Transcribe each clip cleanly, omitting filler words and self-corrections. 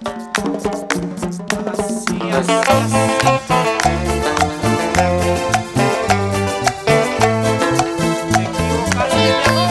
Así, así, así. Te equivocaste, mi amor.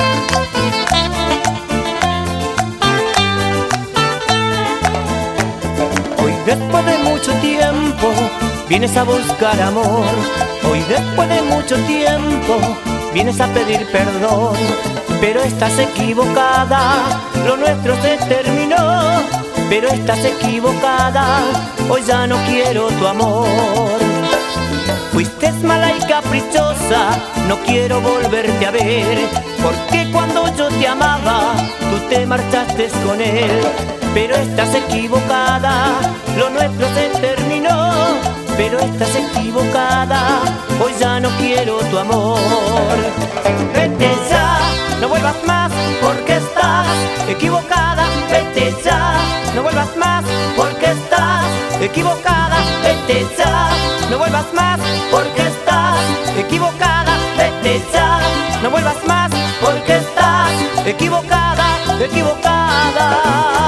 Hoy después de mucho tiempo vienes a buscar amor. Hoy después de mucho tiempo vienes a pedir perdón. Pero estás equivocada, lo nuestro se terminó. Pero estás equivocada, hoy ya no quiero tu amor. Fuiste mala y caprichosa, no quiero volverte a ver. Porque cuando yo te amaba, tú te marchaste con él. Pero estás equivocada, lo nuestro se terminó. Pero estás equivocada, hoy ya no quiero tu amor. Vete ya, no vuelvas más porque estás equivocada. Vete ya, no vuelvas más porque estás equivocada. Vete ya, no vuelvas más porque estás equivocada. Vete ya, no vuelvas más porque estás equivocada, equivocada.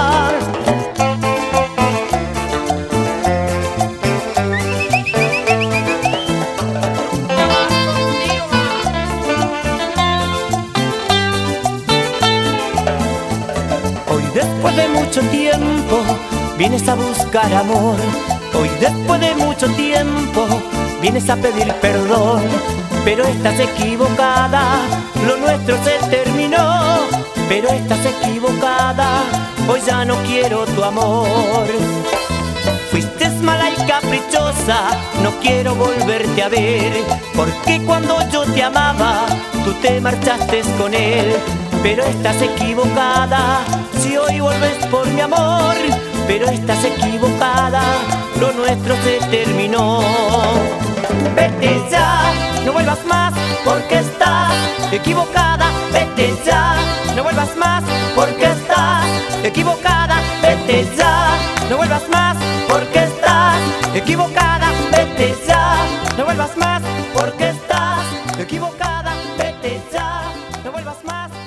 Hoy después de mucho tiempo vienes a buscar amor. Hoy después de mucho tiempo vienes a pedir perdón. Pero estás equivocada, lo nuestro se terminó. Pero estás equivocada, hoy ya no quiero tu amor. Fuiste mala y caprichosa, no quiero volverte a ver. Porque cuando yo te amaba, tú te marchaste con él. Pero estás equivocada, si hoy vuelves por mi amor. Pero estás equivocada, lo nuestro se terminó. Vete ya, no vuelvas más porque estás equivocada. Vete ya, no vuelvas más porque estás equivocada. Vete ya, no vuelvas más porque estás equivocada. Vete ya, no vuelvas más porque estás equivocada. Vete ya, no vuelvas más.